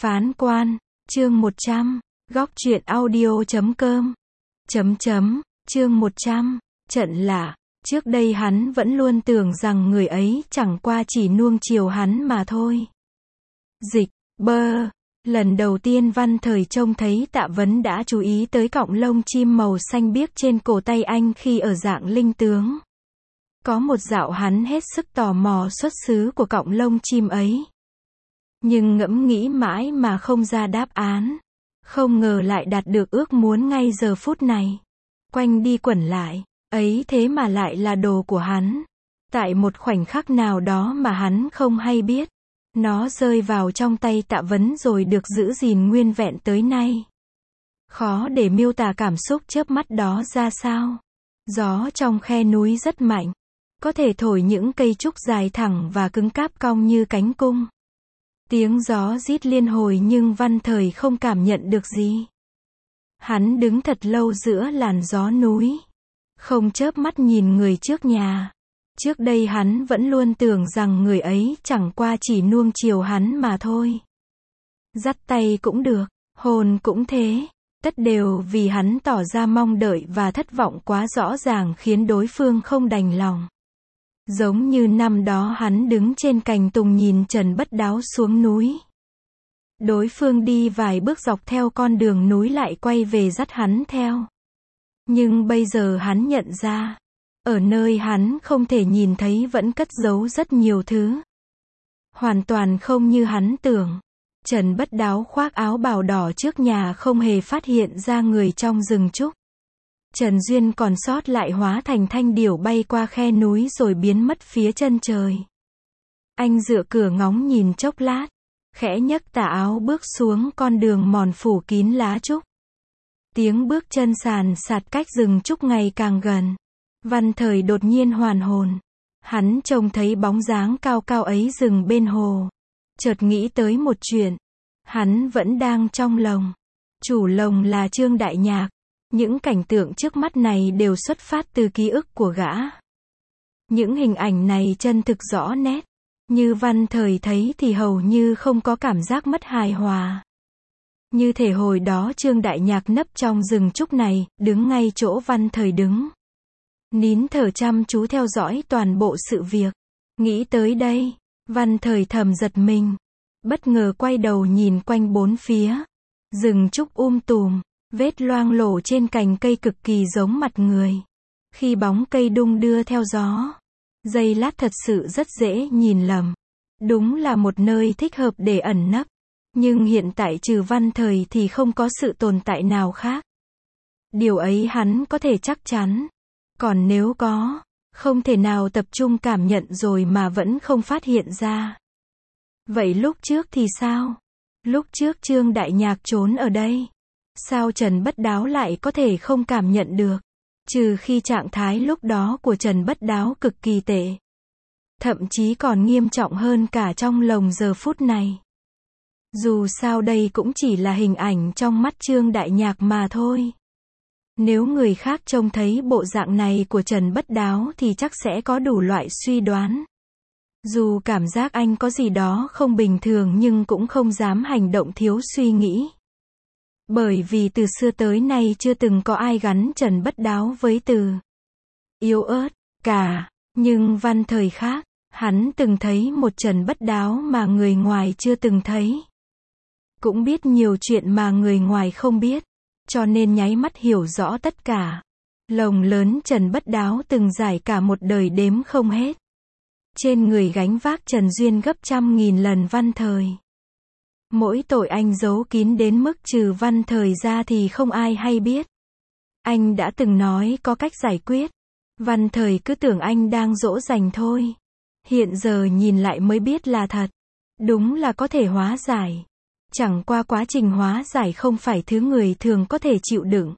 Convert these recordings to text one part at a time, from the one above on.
Phán quan, chương 100, góc truyện audio.com. Chương 100, trận lạ. Trước đây hắn vẫn luôn tưởng rằng người ấy chẳng qua chỉ nuông chiều hắn mà thôi. Dịch, bơ. Lần đầu tiên Văn Thời trông thấy Tạ Vấn đã chú ý tới cọng lông chim màu xanh biếc trên cổ tay anh khi ở Dạng Linh Tướng. Có một dạo hắn hết sức tò mò xuất xứ của cọng lông chim ấy. Nhưng ngẫm nghĩ mãi mà không ra đáp án. Không ngờ lại đạt được ước muốn ngay giờ phút này. Quanh đi quẩn lại, ấy thế mà lại là đồ của hắn. Tại một khoảnh khắc nào đó mà hắn không hay biết, nó rơi vào trong tay Tạ Vấn rồi được giữ gìn nguyên vẹn tới nay. Khó để miêu tả cảm xúc chớp mắt đó ra sao. Gió trong khe núi rất mạnh, có thể thổi những cây trúc dài thẳng và cứng cáp cong như cánh cung. Tiếng gió rít liên hồi nhưng Văn Thời không cảm nhận được gì. Hắn đứng thật lâu giữa làn gió núi, không chớp mắt nhìn người trước nhà. Trước đây hắn vẫn luôn tưởng rằng người ấy chẳng qua chỉ nuông chiều hắn mà thôi. Dắt tay cũng được, hôn cũng thế, tất đều vì hắn tỏ ra mong đợi và thất vọng quá rõ ràng khiến đối phương không đành lòng. Giống như năm đó hắn đứng trên cành tùng nhìn Trần Bất Đáo xuống núi. Đối phương đi vài bước dọc theo con đường núi lại quay về dắt hắn theo. Nhưng bây giờ hắn nhận ra, ở nơi hắn không thể nhìn thấy vẫn cất giấu rất nhiều thứ. Hoàn toàn không như hắn tưởng. Trần Bất Đáo khoác áo bào đỏ trước nhà không hề phát hiện ra người trong rừng trúc. Trần Duyên còn sót lại hóa thành thanh điểu bay qua khe núi rồi biến mất phía chân trời. Anh dựa cửa ngóng nhìn chốc lát, khẽ nhấc tà áo bước xuống con đường mòn phủ kín lá trúc. Tiếng bước chân sàn sạt cách rừng trúc ngày càng gần. Văn Thời đột nhiên hoàn hồn. Hắn trông thấy bóng dáng cao cao ấy dừng bên hồ. Chợt nghĩ tới một chuyện. Hắn vẫn đang trong lồng. Chủ lồng là Trương Đại Nhạc. Những cảnh tượng trước mắt này đều xuất phát từ ký ức của gã. Những hình ảnh này chân thực rõ nét. Như Văn Thời thấy thì hầu như không có cảm giác mất hài hòa. Như thể hồi đó Trương Đại Nhạc nấp trong rừng trúc này, đứng ngay chỗ Văn Thời đứng. Nín thở chăm chú theo dõi toàn bộ sự việc. Nghĩ tới đây, Văn Thời thầm giật mình. Bất ngờ quay đầu nhìn quanh bốn phía. Rừng trúc tùm, vết loang lổ trên cành cây cực kỳ giống mặt người. Khi bóng cây đung đưa theo gió, giây lát thật sự rất dễ nhìn lầm. Đúng là một nơi thích hợp để ẩn nấp. Nhưng hiện tại trừ Văn Thời thì không có sự tồn tại nào khác. Điều ấy hắn có thể chắc chắn. Còn nếu có, không thể nào tập trung cảm nhận rồi mà vẫn không phát hiện ra. Vậy lúc trước thì sao? Lúc trước Trương Đại Nhạc trốn ở đây. Sao Trần Bất Đáo lại có thể không cảm nhận được? Trừ khi trạng thái lúc đó của Trần Bất Đáo cực kỳ tệ. Thậm chí còn nghiêm trọng hơn cả trong lồng giờ phút này. Dù sao đây cũng chỉ là hình ảnh trong mắt Trương Đại Nhạc mà thôi. Nếu người khác trông thấy bộ dạng này của Trần Bất Đáo thì chắc sẽ có đủ loại suy đoán. Dù cảm giác anh có gì đó không bình thường nhưng cũng không dám hành động thiếu suy nghĩ. Bởi vì từ xưa tới nay chưa từng có ai gắn Trần Bất Đáo với từ yếu ớt cả. Nhưng Văn Thời khác, hắn từng thấy một Trần Bất Đáo mà người ngoài chưa từng thấy. Cũng biết nhiều chuyện mà người ngoài không biết. Cho nên nháy mắt hiểu rõ tất cả. Lồng lớn Trần Bất Đáo từng giải cả một đời đếm không hết. Trên người gánh vác Trần Duyên gấp 100.000 lần Văn Thời. Mỗi tội anh giấu kín đến mức trừ Văn Thời ra thì không ai hay biết. Anh đã từng nói có cách giải quyết. Văn Thời cứ tưởng anh đang dỗ dành thôi. Hiện giờ nhìn lại mới biết là thật. Đúng là có thể hóa giải. Chẳng qua quá trình hóa giải không phải thứ người thường có thể chịu đựng.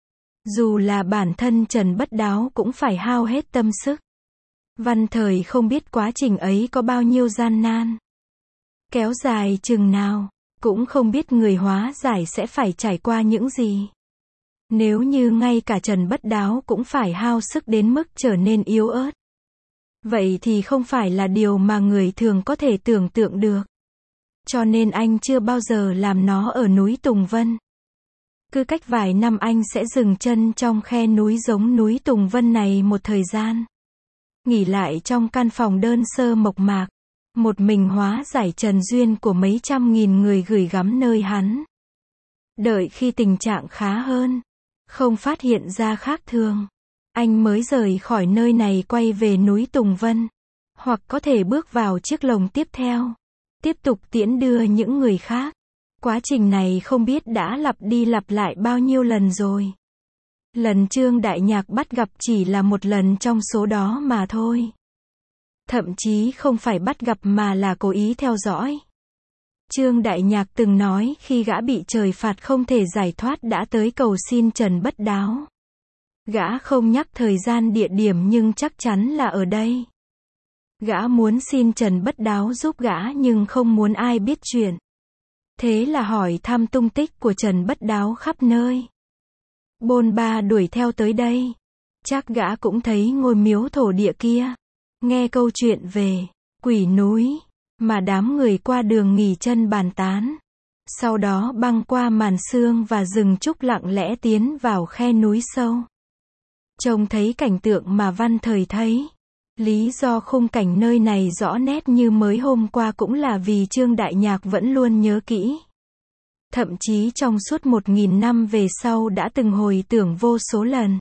Dù là bản thân Trần Bất Đáo cũng phải hao hết tâm sức. Văn Thời không biết quá trình ấy có bao nhiêu gian nan. Kéo dài chừng nào, cũng không biết người hóa giải sẽ phải trải qua những gì. Nếu như ngay cả Trần Bất Đáo cũng phải hao sức đến mức trở nên yếu ớt. Vậy thì không phải là điều mà người thường có thể tưởng tượng được. cho nên anh chưa bao giờ làm nó ở núi Tùng Vân. Cứ cách vài năm anh sẽ dừng chân trong khe núi giống núi Tùng Vân này một thời gian. Nghỉ lại trong căn phòng đơn sơ mộc mạc, một mình hóa giải trần duyên của mấy trăm nghìn người gửi gắm nơi hắn. Đợi khi tình trạng khá hơn, không phát hiện ra khác thường, anh mới rời khỏi nơi này quay về núi Tùng Vân. Hoặc có thể bước vào chiếc lồng tiếp theo, tiếp tục tiễn đưa những người khác. Quá trình này không biết đã lặp đi lặp lại bao nhiêu lần rồi. Lần Trương Đại Nhạc bắt gặp chỉ là một lần trong số đó mà thôi. Thậm chí không phải bắt gặp mà là cố ý theo dõi. Trương Đại Nhạc từng nói khi gã bị trời phạt không thể giải thoát đã tới cầu xin Trần Bất Đáo. Gã không nhắc thời gian địa điểm nhưng chắc chắn là ở đây. Gã muốn xin Trần Bất Đáo giúp gã nhưng không muốn ai biết chuyện. Thế là hỏi thăm tung tích của Trần Bất Đáo khắp nơi. Bôn ba đuổi theo tới đây. Chắc gã cũng thấy ngôi miếu thổ địa kia. Nghe câu chuyện về quỷ núi mà đám người qua đường nghỉ chân bàn tán. Sau đó băng qua màn sương và rừng trúc lặng lẽ tiến vào khe núi sâu. Trông thấy cảnh tượng mà Văn Thời thấy. Lý do khung cảnh nơi này rõ nét như mới hôm qua cũng là vì Trương Đại Nhạc vẫn luôn nhớ kỹ. Thậm chí trong suốt 1000 năm về sau đã từng hồi tưởng vô số lần.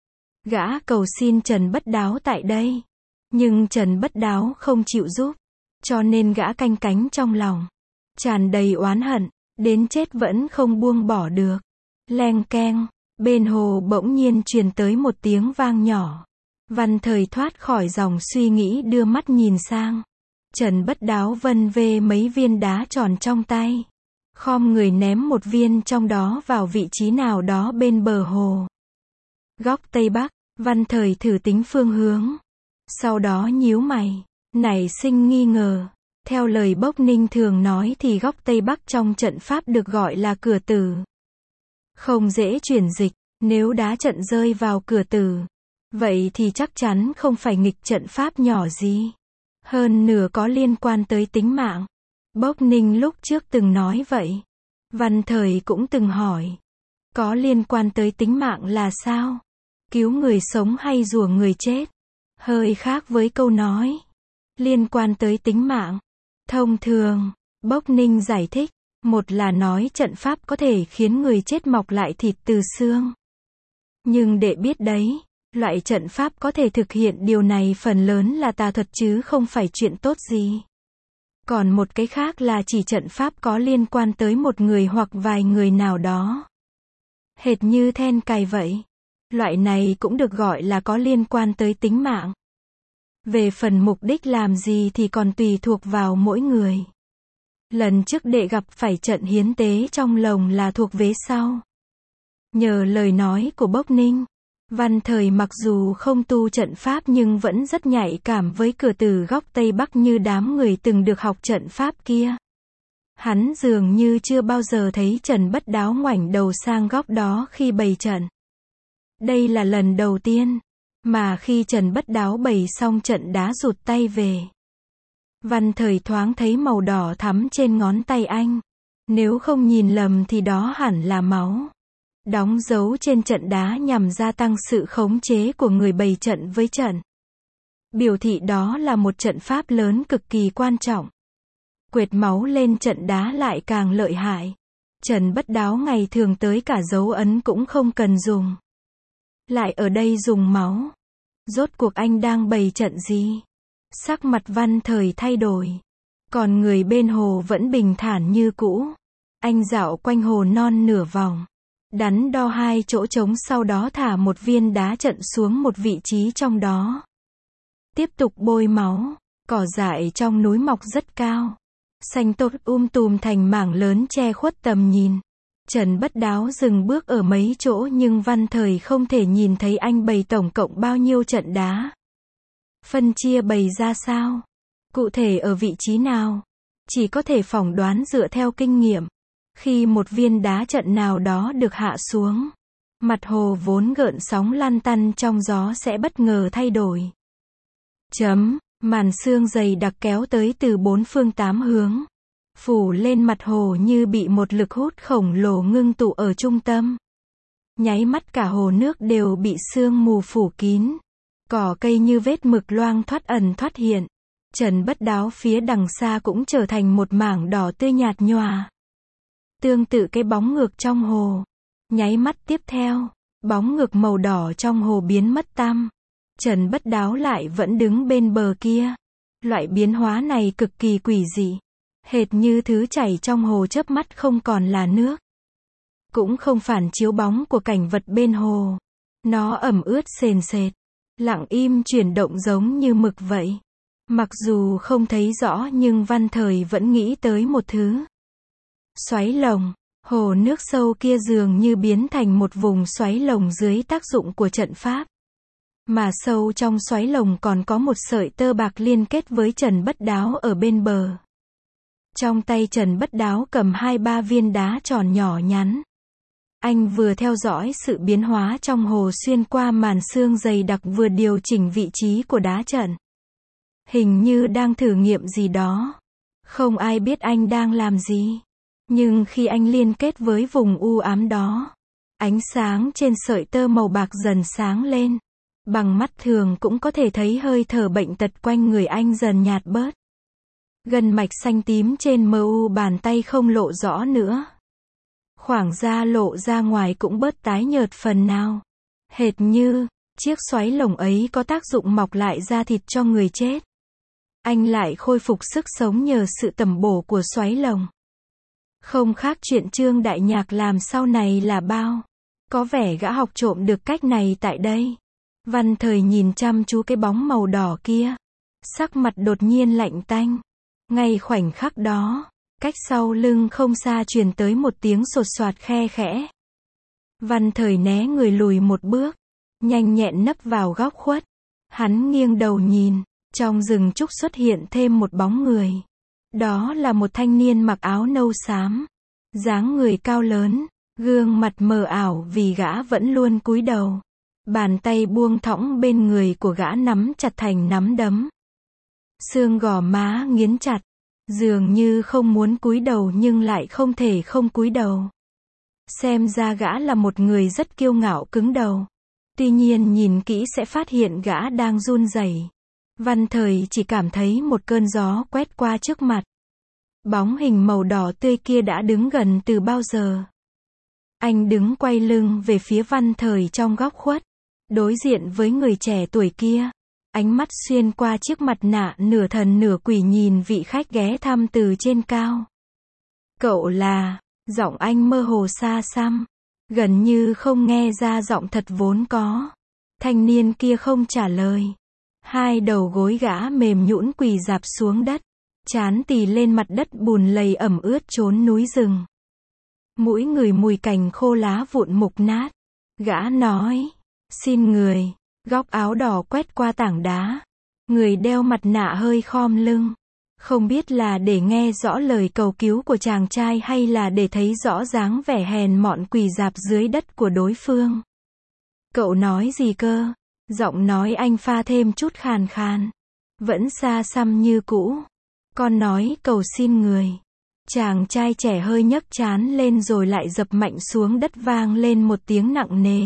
Gã cầu xin Trần Bất Đáo tại đây. Nhưng Trần Bất Đáo không chịu giúp. Cho nên gã canh cánh trong lòng. Tràn đầy oán hận. Đến chết vẫn không buông bỏ được. Leng keng. Bên hồ bỗng nhiên truyền tới một tiếng vang nhỏ. Văn Thời thoát khỏi dòng suy nghĩ đưa mắt nhìn sang. Trần Bất Đáo vân vê mấy viên đá tròn trong tay. Khom người ném một viên trong đó vào vị trí nào đó bên bờ hồ. Góc Tây Bắc, Văn Thời thử tính phương hướng. Sau đó nhíu mày, nảy sinh nghi ngờ. Theo lời Bốc Ninh thường nói thì góc Tây Bắc trong trận pháp được gọi là cửa tử. Không dễ chuyển dịch, nếu đá trận rơi vào cửa tử. Vậy thì chắc chắn không phải nghịch trận pháp nhỏ gì. Hơn nửa có liên quan tới tính mạng. Bốc Ninh lúc trước từng nói vậy. Văn Thời cũng từng hỏi. Có liên quan tới tính mạng là sao? Cứu người sống hay rủa người chết? Hơi khác với câu nói. Liên quan tới tính mạng. Thông thường, Bốc Ninh giải thích. Một là nói trận pháp có thể khiến người chết mọc lại thịt từ xương. Nhưng để biết đấy. Loại trận pháp có thể thực hiện điều này phần lớn là tà thuật chứ không phải chuyện tốt gì. Còn một cái khác là chỉ trận pháp có liên quan tới một người hoặc vài người nào đó. Hệt như then cài vậy. Loại này cũng được gọi là có liên quan tới tính mạng. Về phần mục đích làm gì thì còn tùy thuộc vào mỗi người. Lần trước đệ gặp phải trận hiến tế trong lồng là thuộc vế sau. Nhờ lời nói của Bốc Ninh. Văn Thời mặc dù không tu trận pháp nhưng vẫn rất nhạy cảm với cửa tử góc Tây Bắc như đám người từng được học trận pháp kia. Hắn dường như chưa bao giờ thấy Trần Bất Đáo ngoảnh đầu sang góc đó khi bày trận. Đây là lần đầu tiên mà khi Trần Bất Đáo bày xong trận đá rụt tay về. Văn Thời thoáng thấy màu đỏ thắm trên ngón tay anh. Nếu không nhìn lầm thì đó hẳn là máu. Đóng dấu trên trận đá nhằm gia tăng sự khống chế của người bày trận với trận. Biểu thị đó là một trận pháp lớn cực kỳ quan trọng. Quệt máu lên trận đá lại càng lợi hại. Trần Bất Đáo ngày thường tới cả dấu ấn cũng không cần dùng. Lại ở đây dùng máu. Rốt cuộc anh đang bày trận gì? Sắc mặt Văn Thời thay đổi. Còn người bên hồ vẫn bình thản như cũ. Anh dạo quanh hồ non nửa vòng. Đắn đo hai chỗ trống sau đó thả một viên đá trận xuống một vị trí trong đó. Tiếp tục bôi máu. Cỏ dại trong núi mọc rất cao. Xanh tốt tùm thành mảng lớn che khuất tầm nhìn. Trần Bất Đáo dừng bước ở mấy chỗ nhưng Văn Thời không thể nhìn thấy anh bày tổng cộng bao nhiêu trận đá. Phân chia bày ra sao? Cụ thể ở vị trí nào? Chỉ có thể phỏng đoán dựa theo kinh nghiệm. Khi một viên đá trận nào đó được hạ xuống, mặt hồ vốn gợn sóng lăn tăn trong gió sẽ bất ngờ thay đổi. Màn sương dày đặc kéo tới từ bốn phương tám hướng. phủ lên mặt hồ như bị một lực hút khổng lồ ngưng tụ ở trung tâm. Nháy mắt cả hồ nước đều bị sương mù phủ kín. Cỏ cây như vết mực loang thoát ẩn thoát hiện. Trần Bất Đáo phía đằng xa cũng trở thành một mảng đỏ tươi nhạt nhòa. Tương tự cái bóng ngược trong hồ. Nháy mắt tiếp theo, bóng ngược màu đỏ trong hồ biến mất tăm. Trần Bất Đáo lại vẫn đứng bên bờ kia. Loại biến hóa này cực kỳ quỷ dị. Hệt như thứ chảy trong hồ chớp mắt không còn là nước. Cũng không phản chiếu bóng của cảnh vật bên hồ. Nó ẩm ướt sền sệt. Lặng im chuyển động giống như mực vậy. Mặc dù không thấy rõ nhưng Văn Thời vẫn nghĩ tới một thứ. Xoáy lồng. Hồ nước sâu kia dường như biến thành một vùng xoáy lồng dưới tác dụng của trận pháp. Mà sâu trong xoáy lồng còn có một sợi tơ bạc liên kết với Trần Bất Đáo ở bên bờ. Trong tay Trần Bất Đáo cầm 2-3 viên đá tròn nhỏ nhắn. Anh vừa theo dõi sự biến hóa trong hồ xuyên qua màn sương dày đặc vừa điều chỉnh vị trí của đá trận. Hình như đang thử nghiệm gì đó. Không ai biết anh đang làm gì. Nhưng khi anh liên kết với vùng u ám đó, ánh sáng trên sợi tơ màu bạc dần sáng lên. Bằng mắt thường cũng có thể thấy hơi thở bệnh tật quanh người anh dần nhạt bớt. Gân mạch xanh tím trên mu bàn tay không lộ rõ nữa. Khoảng da lộ ra ngoài cũng bớt tái nhợt phần nào. Hệt như, chiếc xoáy lồng ấy có tác dụng mọc lại da thịt cho người chết. Anh lại khôi phục sức sống nhờ sự tẩm bổ của xoáy lồng. Không khác chuyện Trương Đại Nhạc làm sau này là bao. Có vẻ gã học trộm được cách này tại đây. Văn Thời nhìn chăm chú cái bóng màu đỏ kia. Sắc mặt đột nhiên lạnh tanh. Ngay khoảnh khắc đó, cách sau lưng không xa truyền tới một tiếng sột soạt khe khẽ. Văn Thời né người lùi một bước, nhanh nhẹn nấp vào góc khuất. Hắn nghiêng đầu nhìn, trong rừng trúc xuất hiện thêm một bóng người. Đó là một thanh niên mặc áo nâu xám, dáng người cao lớn, gương mặt mờ ảo vì gã vẫn luôn cúi đầu. Bàn tay buông thõng bên người của gã nắm chặt thành nắm đấm. Xương gò má nghiến chặt, dường như không muốn cúi đầu nhưng lại không thể không cúi đầu. Xem ra gã là một người rất kiêu ngạo cứng đầu. Tuy nhiên nhìn kỹ sẽ phát hiện gã đang run rẩy. Văn Thời chỉ cảm thấy một cơn gió quét qua trước mặt. Bóng hình màu đỏ tươi kia đã đứng gần từ bao giờ. Anh đứng quay lưng về phía Văn Thời trong góc khuất, đối diện với người trẻ tuổi kia. Ánh mắt xuyên qua chiếc mặt nạ nửa thần nửa quỷ nhìn vị khách ghé thăm từ trên cao. Cậu là, giọng anh mơ hồ xa xăm, gần như không nghe ra giọng thật vốn có. Thanh niên kia không trả lời. Hai đầu gối gã mềm nhũn quỳ rạp xuống đất, trán tì lên mặt đất bùn lầy ẩm ướt chốn núi rừng. Mũi người mùi cành khô lá vụn mục nát. Gã nói, xin người. Góc áo đỏ quét qua tảng đá. Người đeo mặt nạ hơi khom lưng. Không biết là để nghe rõ lời cầu cứu của chàng trai hay là để thấy rõ dáng vẻ hèn mọn quỳ rạp dưới đất của đối phương. Cậu nói gì cơ? Giọng nói anh pha thêm chút khàn khàn. Vẫn xa xăm như cũ. Con nói cầu xin người. Chàng trai trẻ hơi nhấc trán lên rồi lại dập mạnh xuống đất vang lên một tiếng nặng nề.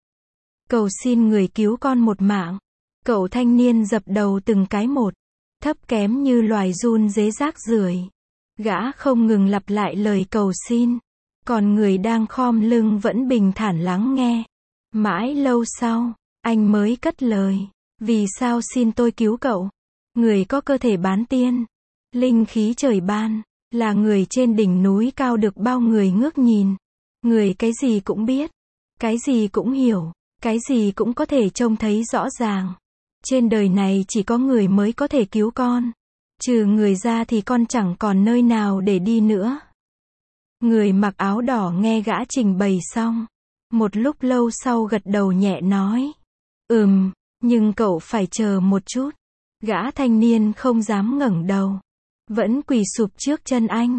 Cầu xin người cứu con một mạng. Cậu thanh niên dập đầu từng cái một. Thấp kém như loài run rế rác rưởi. Gã không ngừng lặp lại lời cầu xin. Còn người đang khom lưng vẫn bình thản lắng nghe. Mãi lâu sau, anh mới cất lời. Vì sao xin tôi cứu cậu? Người có cơ thể bán tiên. Linh khí trời ban. Là người trên đỉnh núi cao được bao người ngước nhìn. Người cái gì cũng biết. Cái gì cũng hiểu. Cái gì cũng có thể trông thấy rõ ràng. Trên đời này chỉ có người mới có thể cứu con. Trừ người ra thì con chẳng còn nơi nào để đi nữa. Người mặc áo đỏ nghe gã trình bày xong. Một lúc lâu sau gật đầu nhẹ nói. Nhưng cậu phải chờ một chút. Gã thanh niên không dám ngẩng đầu. Vẫn quỳ sụp trước chân anh.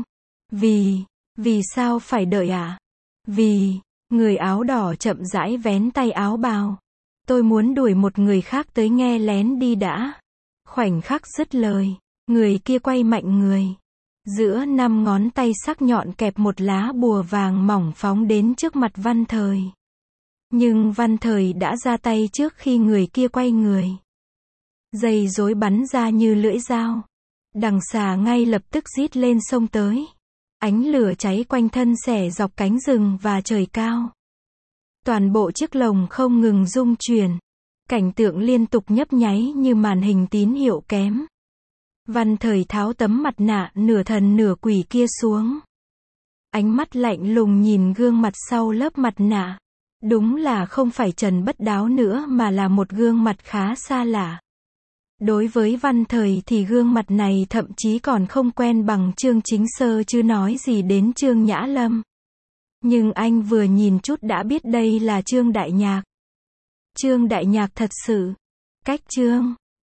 Vì sao phải đợi ạ? Người áo đỏ chậm rãi vén tay áo bào. Tôi muốn đuổi một người khác tới nghe lén đi đã. Khoảnh khắc dứt lời, người kia quay mạnh người. Giữa 5 ngón tay sắc nhọn kẹp một lá bùa vàng mỏng phóng đến trước mặt Văn Thời. Nhưng Văn Thời đã ra tay trước khi người kia quay người. Dây rối bắn ra như lưỡi dao. Đằng xà ngay lập tức rít lên xông tới. Ánh lửa cháy quanh thân xẻ dọc cánh rừng và trời cao. Toàn bộ chiếc lồng không ngừng rung chuyển. Cảnh tượng liên tục nhấp nháy như màn hình tín hiệu kém. Văn Thời tháo tấm mặt nạ nửa thần nửa quỷ kia xuống. Ánh mắt lạnh lùng nhìn gương mặt sau lớp mặt nạ. Đúng là không phải Trần Bất Đáo nữa mà là một gương mặt khá xa lạ. Đối với Văn Thời thì gương mặt này thậm chí còn không quen bằng Trương Chính Sơ chứ nói gì đến Trương Nhã Lâm. Nhưng anh vừa nhìn chút đã biết đây là Trương Đại Nhạc. Trương Đại Nhạc thật sự. Cách Trương